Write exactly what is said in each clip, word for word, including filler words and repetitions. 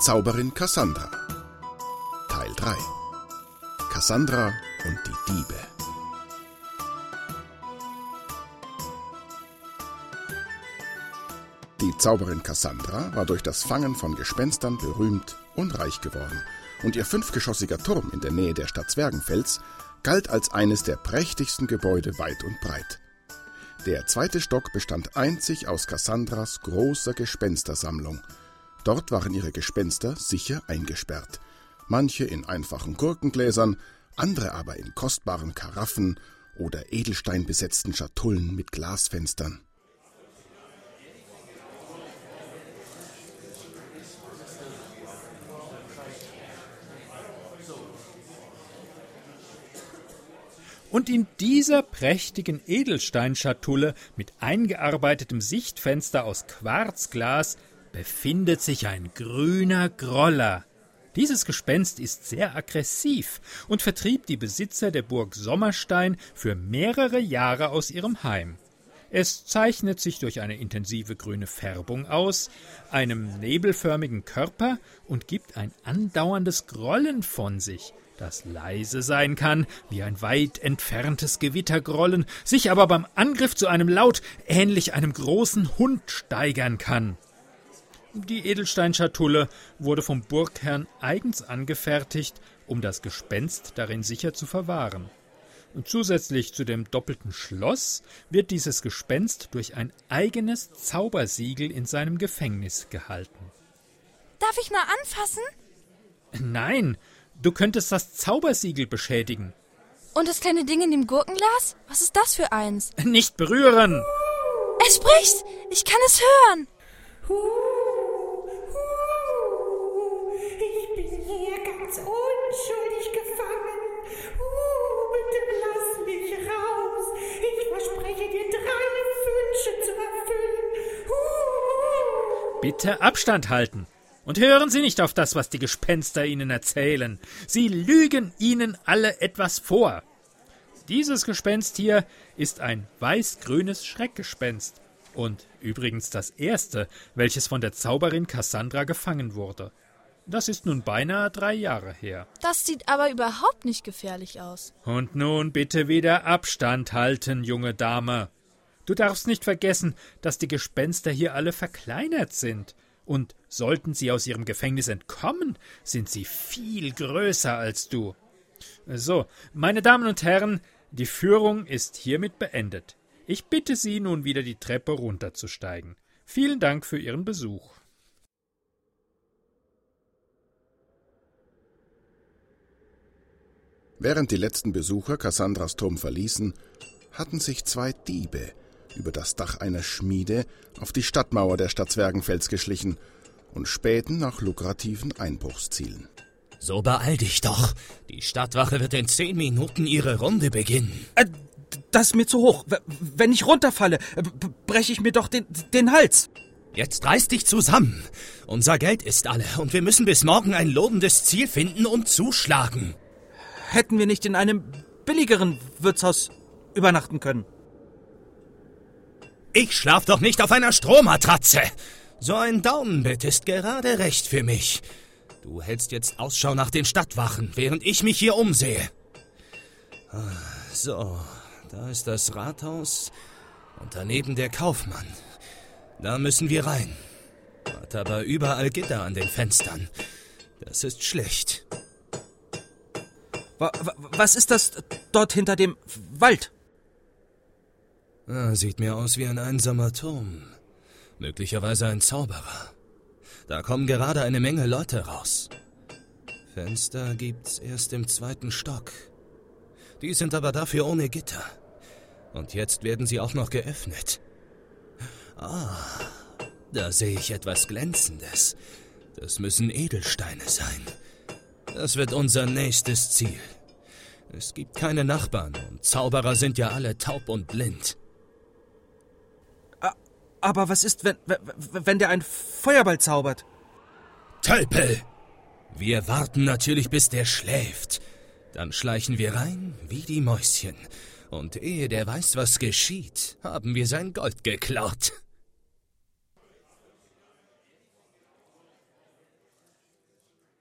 Zauberin Cassandra Teil drei Cassandra und die Diebe. Die Zauberin Cassandra war durch das Fangen von Gespenstern berühmt und reich geworden, und ihr fünfgeschossiger Turm in der Nähe der Stadt Zwergenfels galt als eines der prächtigsten Gebäude weit und breit. Der zweite Stock bestand einzig aus Cassandras großer Gespenstersammlung. Dort waren ihre Gespenster sicher eingesperrt, manche in einfachen Gurkengläsern, andere aber in kostbaren Karaffen oder edelsteinbesetzten Schatullen mit Glasfenstern. Und in dieser prächtigen Edelsteinschatulle mit eingearbeitetem Sichtfenster aus Quarzglas befindet sich ein grüner Groller. Dieses Gespenst ist sehr aggressiv und vertrieb die Besitzer der Burg Sommerstein für mehrere Jahre aus ihrem Heim. Es zeichnet sich durch eine intensive grüne Färbung aus, einem nebelförmigen Körper und gibt ein andauerndes Grollen von sich, das leise sein kann, wie ein weit entferntes Gewittergrollen, sich aber beim Angriff zu einem Laut ähnlich einem großen Hund steigern kann. Die Edelsteinschatulle wurde vom Burgherrn eigens angefertigt, um das Gespenst darin sicher zu verwahren. Und zusätzlich zu dem doppelten Schloss wird dieses Gespenst durch ein eigenes Zaubersiegel in seinem Gefängnis gehalten. Darf ich mal anfassen? Nein, du könntest das Zaubersiegel beschädigen. Und das kleine Ding in dem Gurkenglas? Was ist das für eins? Nicht berühren! Es spricht! Ich kann es hören! Ich bin hier ganz unschuldig gefangen. Uh, bitte lass mich raus. Ich verspreche dir, drei Wünsche zu erfüllen. Uh. Bitte Abstand halten. Und hören Sie nicht auf das, was die Gespenster Ihnen erzählen. Sie lügen Ihnen alle etwas vor. Dieses Gespenst hier ist ein weiß-grünes Schreckgespenst und übrigens das erste, welches von der Zauberin Cassandra gefangen wurde. Das ist nun beinahe drei Jahre her. Das sieht aber überhaupt nicht gefährlich aus. Und nun bitte wieder Abstand halten, junge Dame. Du darfst nicht vergessen, dass die Gespenster hier alle verkleinert sind. Und sollten sie aus ihrem Gefängnis entkommen, sind sie viel größer als du. So, meine Damen und Herren, die Führung ist hiermit beendet. Ich bitte Sie, nun wieder die Treppe runterzusteigen. Vielen Dank für Ihren Besuch. Während die letzten Besucher Cassandras Turm verließen, hatten sich zwei Diebe über das Dach einer Schmiede auf die Stadtmauer der Stadt Zwergenfels geschlichen und spähten nach lukrativen Einbruchszielen. So beeil dich doch. Die Stadtwache wird in zehn Minuten ihre Runde beginnen. Äh, das ist mir zu hoch. Wenn ich runterfalle, breche ich mir doch den, den Hals. Jetzt reiß dich zusammen. Unser Geld ist alle und wir müssen bis morgen ein lohnendes Ziel finden und zuschlagen. Hätten wir nicht in einem billigeren Wirtshaus übernachten können? Ich schlaf doch nicht auf einer Strohmatratze. So ein Daumenbett ist gerade recht für mich. Du hältst jetzt Ausschau nach den Stadtwachen, während ich mich hier umsehe. So, da ist das Rathaus und daneben der Kaufmann. Da müssen wir rein. Hat aber überall Gitter an den Fenstern. Das ist schlecht. Was ist das dort hinter dem Wald? Ah, sieht mir aus wie ein einsamer Turm. Möglicherweise ein Zauberer. Da kommen gerade eine Menge Leute raus. Fenster gibt's erst im zweiten Stock. Die sind aber dafür ohne Gitter. Und jetzt werden sie auch noch geöffnet. Ah, da sehe ich etwas Glänzendes. Das müssen Edelsteine sein. Das wird unser nächstes Ziel. Es gibt keine Nachbarn und Zauberer sind ja alle taub und blind. Aber was ist, wenn, wenn der einen Feuerball zaubert? Tölpel! Wir warten natürlich, bis der schläft. Dann schleichen wir rein wie die Mäuschen. Und ehe der weiß, was geschieht, haben wir sein Gold geklaut.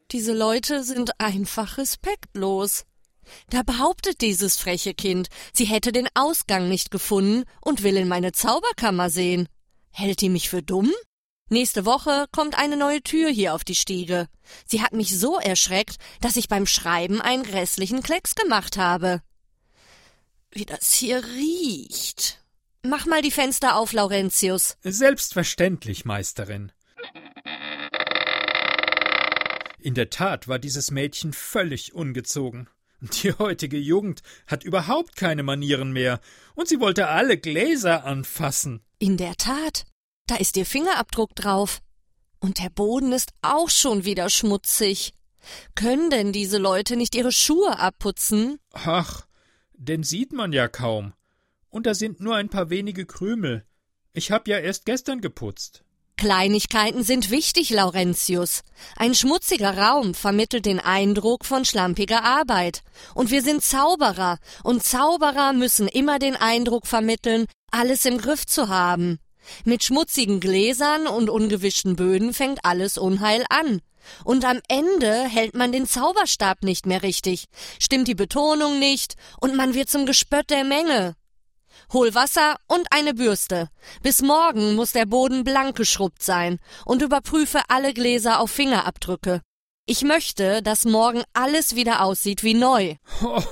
Diese Leute sind einfach respektlos. Da behauptet dieses freche Kind, sie hätte den Ausgang nicht gefunden und will in meine Zauberkammer sehen. Hält die mich für dumm? Nächste Woche kommt eine neue Tür hier auf die Stiege. Sie hat mich so erschreckt, dass ich beim Schreiben einen grässlichen Klecks gemacht habe. Wie das hier riecht. Mach mal die Fenster auf, Laurentius. Selbstverständlich, Meisterin. In der Tat war dieses Mädchen völlig ungezogen. Die heutige Jugend hat überhaupt keine Manieren mehr, und sie wollte alle Gläser anfassen. In der Tat, da ist ihr Fingerabdruck drauf. Und der Boden ist auch schon wieder schmutzig. Können denn diese Leute nicht ihre Schuhe abputzen? Ach, den sieht man ja kaum. Und da sind nur ein paar wenige Krümel. Ich hab ja erst gestern geputzt. Kleinigkeiten sind wichtig, Laurentius. Ein schmutziger Raum vermittelt den Eindruck von schlampiger Arbeit. Und wir sind Zauberer, und Zauberer müssen immer den Eindruck vermitteln, alles im Griff zu haben. Mit schmutzigen Gläsern und ungewischten Böden fängt alles Unheil an. Und am Ende hält man den Zauberstab nicht mehr richtig, stimmt die Betonung nicht, und man wird zum Gespött der Menge. Hol Wasser und eine Bürste. Bis morgen muss der Boden blank geschrubbt sein, und überprüfe alle Gläser auf Fingerabdrücke. Ich möchte, dass morgen alles wieder aussieht wie neu. Oh,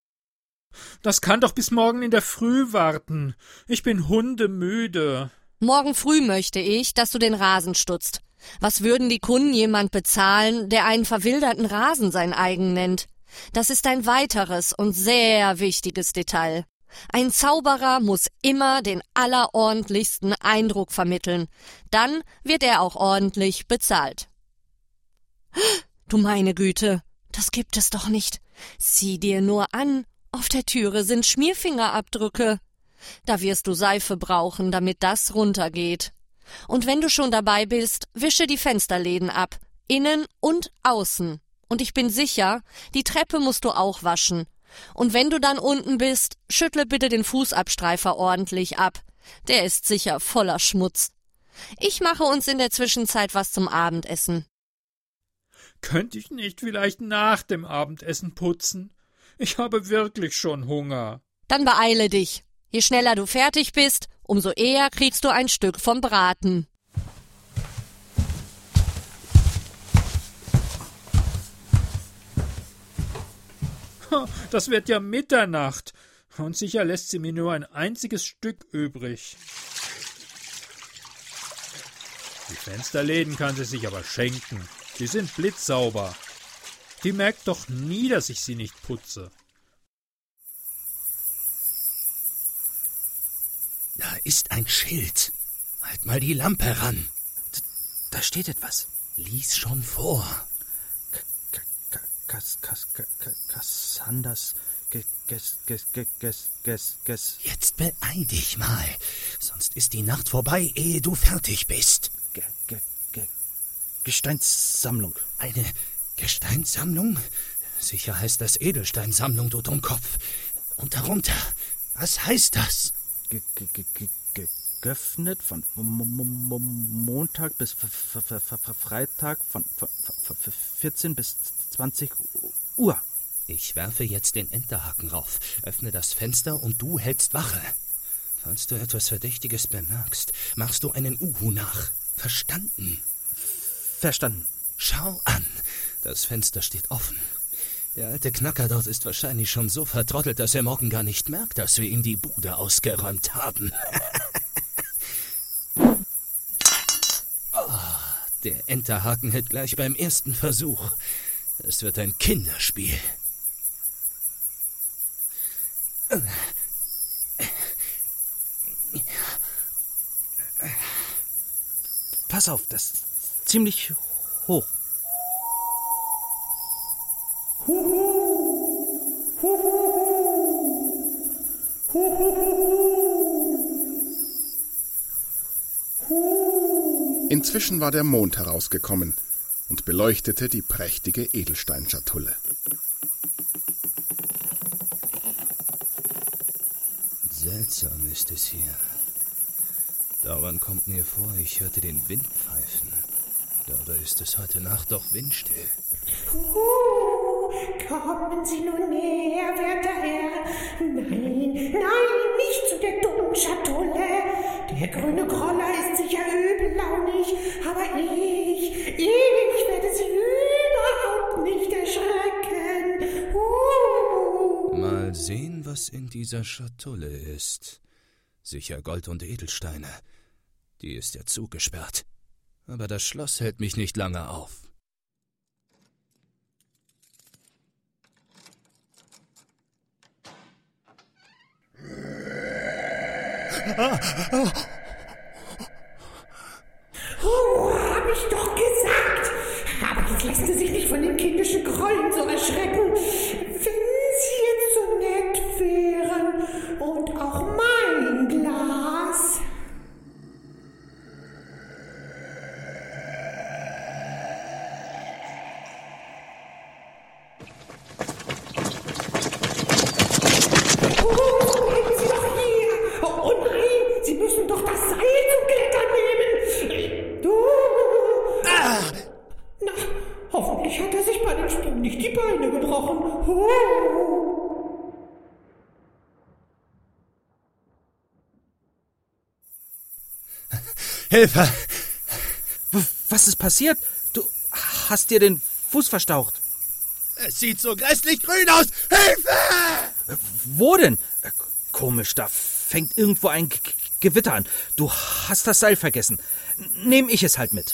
das kann doch bis morgen in der Früh warten. Ich bin hundemüde. Morgen früh möchte ich, dass du den Rasen stutzt. Was würden die Kunden jemand bezahlen, der einen verwilderten Rasen sein eigen nennt? Das ist ein weiteres und sehr wichtiges Detail. Ein Zauberer muss immer den allerordentlichsten Eindruck vermitteln. Dann wird er auch ordentlich bezahlt. Du meine Güte, das gibt es doch nicht. Sieh dir nur an, auf der Türe sind Schmierfingerabdrücke. Da wirst du Seife brauchen, damit das runtergeht. Und wenn du schon dabei bist, wische die Fensterläden ab, innen und außen. Und ich bin sicher, die Treppe musst du auch waschen. Und wenn du dann unten bist, schüttle bitte den Fußabstreifer ordentlich ab. Der ist sicher voller Schmutz. Ich mache uns in der Zwischenzeit was zum Abendessen. Könnte ich nicht vielleicht nach dem Abendessen putzen? Ich habe wirklich schon Hunger. Dann beeile dich. Je schneller du fertig bist, umso eher kriegst du ein Stück vom Braten. Das wird ja Mitternacht, und sicher lässt sie mir nur ein einziges Stück übrig. Die Fensterläden kann sie sich aber schenken. Die sind blitzsauber. Die merkt doch nie, dass ich sie nicht putze. Da ist ein Schild. Halt mal die Lampe ran. Da steht etwas. Lies schon vor. Kas, kas, kas, Kassanders, ges, ges, ges, ges, ges, ges. Jetzt beeil dich mal, sonst ist die Nacht vorbei, ehe du fertig bist. Ge, ge, ge, Gesteinssammlung. Eine Gesteinssammlung? Sicher heißt das Edelsteinsammlung, du Dummkopf. Und darunter, was heißt das? Ge, ge, ge, ge, ge, geöffnet von Montag bis Freitag von vierzehn bis zwanzig Uhr. Ich werfe jetzt den Enterhaken rauf, öffne das Fenster und du hältst Wache. Falls du etwas Verdächtiges bemerkst, machst du einen Uhu nach. Verstanden? Verstanden. Schau an, das Fenster steht offen. Der alte Knacker dort ist wahrscheinlich schon so vertrottelt, dass er morgen gar nicht merkt, dass wir ihm die Bude ausgeräumt haben. Oh, der Enterhaken hält gleich beim ersten Versuch. Es wird ein Kinderspiel. Pass auf, das ist ziemlich hoch. Inzwischen war der Mond herausgekommen und beleuchtete die prächtige Edelsteinschatulle. Seltsam ist es hier. Daran kommt mir vor, ich hörte den Wind pfeifen. Dabei ist es heute Nacht doch windstill. Oh, kommen Sie nur näher, werter Herr. Nein, nein, nicht zu der dummen Schatulle. Der grüne Groller ist sicher übellaunig, aber ich, ich werde Sie überhaupt nicht erschrecken. Uh. Mal sehen, was in dieser Schatulle ist. Sicher Gold und Edelsteine. Die ist ja zugesperrt. Aber das Schloss hält mich nicht lange auf. Oh, hab ich doch gesagt. Aber jetzt lassen Sie sich nicht von den kindischen Grollen so erschrecken. Wenn Sie jetzt so nett wären und auch mein Glas. Oh, bleiben Sie doch hier. Oh, oh nein, Sie müssen doch das Seil zum Klettern nehmen. Du. Ah! Na, hoffentlich hat er sich bei dem Sprung nicht die Beine gebrochen. Oh. Hilfe! W- Was ist passiert? Du hast dir den Fuß verstaucht. Es sieht so grässlich grün aus! Hilfe! Wo denn? Äh, Komisch, da fängt irgendwo ein G- G- Gewitter an. Du hast das Seil vergessen. Nehm ich es halt mit.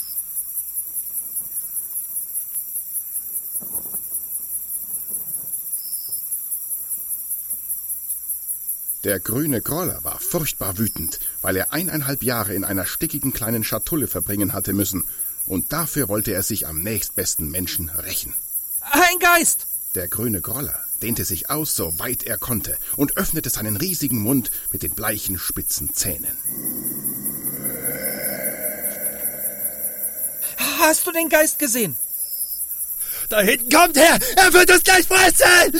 Der grüne Groller war furchtbar wütend, weil er eineinhalb Jahre in einer stickigen kleinen Schatulle verbringen hatte müssen, und dafür wollte er sich am nächstbesten Menschen rächen. Ein Geist! Der grüne Groller dehnte sich aus, so weit er konnte, und öffnete seinen riesigen Mund mit den bleichen, spitzen Zähnen. Hast du den Geist gesehen? Da hinten kommt er! Er wird uns gleich fressen!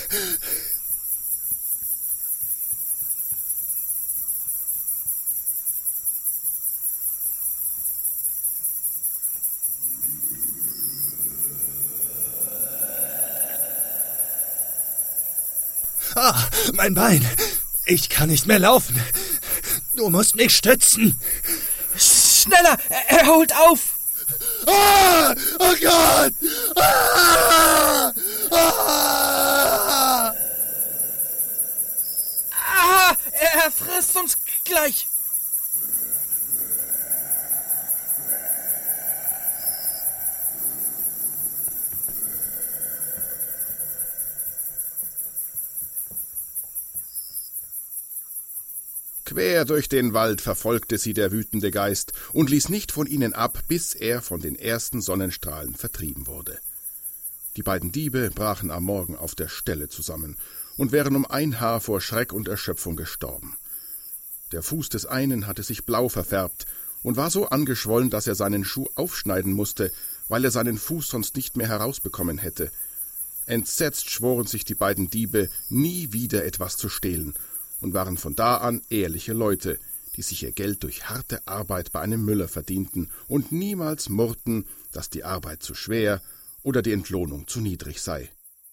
Ah, mein Bein! Ich kann nicht mehr laufen. Du musst mich stützen. Schneller! Er, er holt auf! Ah, oh Gott! Ah, ah. Ah, er frisst uns gleich! Quer durch den Wald verfolgte sie der wütende Geist und ließ nicht von ihnen ab, bis er von den ersten Sonnenstrahlen vertrieben wurde. Die beiden Diebe brachen am Morgen auf der Stelle zusammen und wären um ein Haar vor Schreck und Erschöpfung gestorben. Der Fuß des einen hatte sich blau verfärbt und war so angeschwollen, dass er seinen Schuh aufschneiden musste, weil er seinen Fuß sonst nicht mehr herausbekommen hätte. Entsetzt schworen sich die beiden Diebe, nie wieder etwas zu stehlen, und waren von da an ehrliche Leute, die sich ihr Geld durch harte Arbeit bei einem Müller verdienten und niemals murrten, dass die Arbeit zu schwer oder die Entlohnung zu niedrig sei.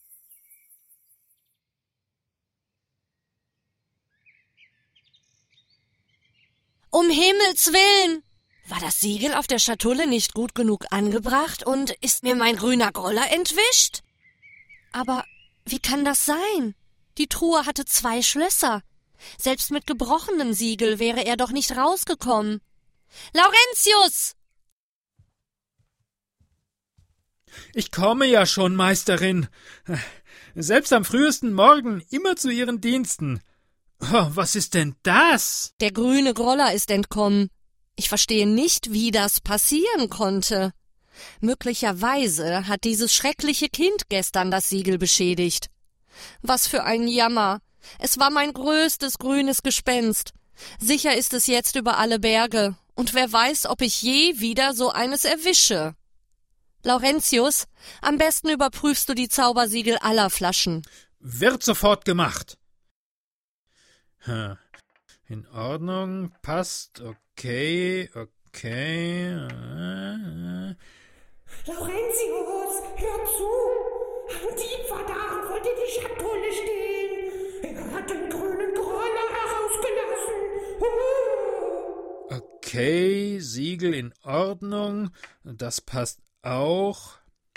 Um Himmels Willen! War das Siegel auf der Schatulle nicht gut genug angebracht und ist mir mein grüner Groller entwischt? Aber wie kann das sein? Die Truhe hatte zwei Schlösser. Selbst mit gebrochenem Siegel wäre er doch nicht rausgekommen. Laurentius! Ich komme ja schon, Meisterin. Selbst am frühesten Morgen immer zu Ihren Diensten. Oh, was ist denn das? Der grüne Groller ist entkommen. Ich verstehe nicht, wie das passieren konnte. Möglicherweise hat dieses schreckliche Kind gestern das Siegel beschädigt. Was für ein Jammer. Es war mein größtes grünes Gespenst. Sicher ist es jetzt über alle Berge. Und wer weiß, ob ich je wieder so eines erwische. Laurentius, am besten überprüfst du die Zaubersiegel aller Flaschen. Wird sofort gemacht. In Ordnung, passt, okay, okay. Laurentius, hör zu. Ein Dieb war da und wollte die Schatulle stehlen. Er hat den grünen Groller herausgelassen. Uh. Okay, Siegel in Ordnung. Das passt auch.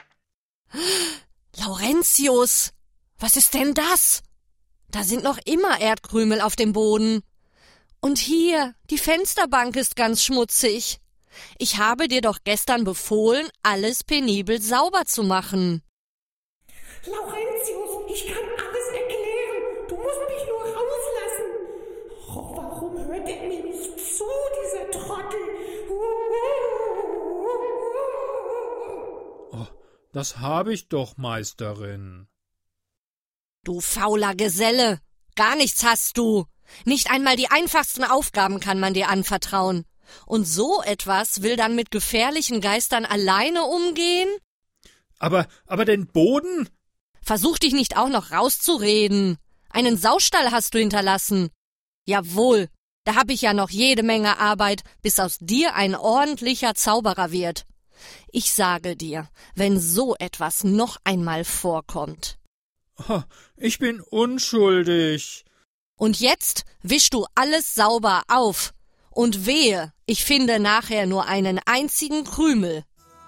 Laurentius, was ist denn das? Da sind noch immer Erdkrümel auf dem Boden. Und hier, die Fensterbank ist ganz schmutzig. Ich habe dir doch gestern befohlen, alles penibel sauber zu machen. Laurentius, ich kann alles erklären. Du musst mich nur rauslassen. Oh, warum hört er mir nicht zu, dieser Trottel? Oh, das habe ich doch, Meisterin. Du fauler Geselle, gar nichts hast du. Nicht einmal die einfachsten Aufgaben kann man dir anvertrauen. Und so etwas will dann mit gefährlichen Geistern alleine umgehen? Aber, aber den Boden? Versuch dich nicht auch noch rauszureden. Einen Saustall hast du hinterlassen. Jawohl, da hab ich ja noch jede Menge Arbeit, bis aus dir ein ordentlicher Zauberer wird. Ich sage dir, wenn so etwas noch einmal vorkommt. Oh, ich bin unschuldig. Und jetzt wisch du alles sauber auf. Und wehe, ich finde nachher nur einen einzigen Krümel.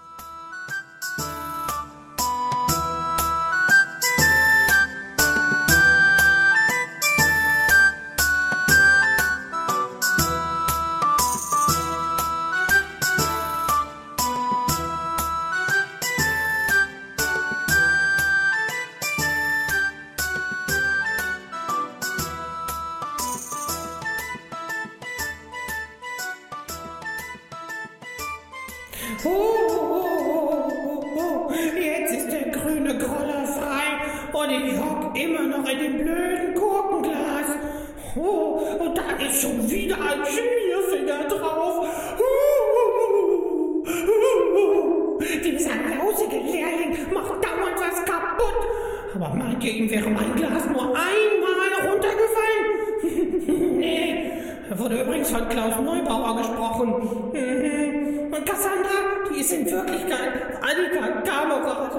Oh, oh, oh, oh, jetzt ist der grüne Groller frei und ich hock immer noch in dem blöden Gurkenglas. Oh, und da ist schon wieder ein Schmierfinger drauf. Oh, oh, oh, oh. Dieser lausige Lehrling macht dauernd was kaputt. Aber meint ihr, ihm wäre mein Glas nur einmal runtergefallen? Nee, da wurde übrigens von Klaus Neubauer gesprochen. Und Cassandra, die ist in Wirklichkeit Annika Kamera.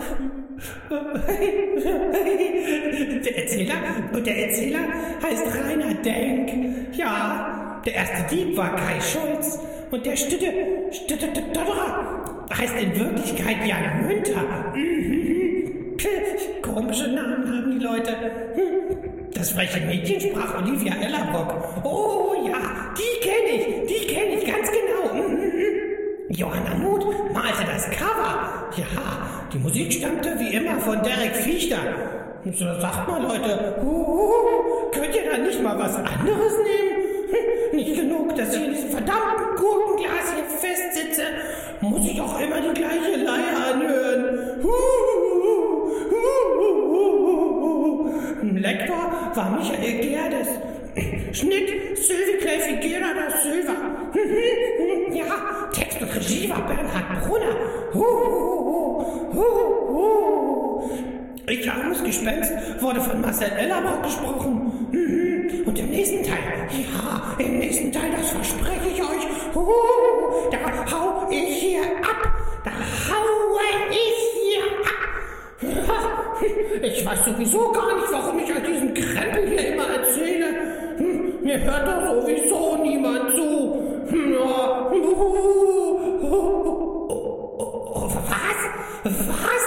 Der Erzähler, und der Erzähler heißt Rainer Denk. Ja, der erste Dieb war Kai Schulz. Und der Stütte, Stütte, Stotterer heißt in Wirklichkeit Jan Münter. Komische Namen haben die Leute. Das freche Mädchen sprach Olivia Ellerbrock. Oh ja, die kenne ich, die kenne ich ganz genau. Johanna Muth malte das Cover. Ja, die Musik stammte wie immer von Derek Fichter. So, sagt mal, Leute, uh, könnt ihr da nicht mal was anderes nehmen? Hm, nicht genug, dass ich in diesem verdammten Gurkenglas hier festsitze, muss ich auch immer die gleiche Leier anhören. Uh, uh, uh, uh, uh. Lektor war Michael Gerdes. Schnitt Sylvie Clay Figuera da Silva. Ja, Text und Regie war Bernhard Brunner. Uh, uh, uh, uh. Ich armes Gespenst wurde von Marcel Ellerbrock gesprochen. Und im nächsten Teil, ja, im nächsten Teil, das verspreche ich euch, uh, da hau ich hier ab. Da haue ich hier ab. Ich weiß sowieso gar nicht, warum ich euch diesen Krempel hier immer erzähle. Hm, mir hört doch sowieso niemand zu. Ja. Oh, oh, oh, was? Was?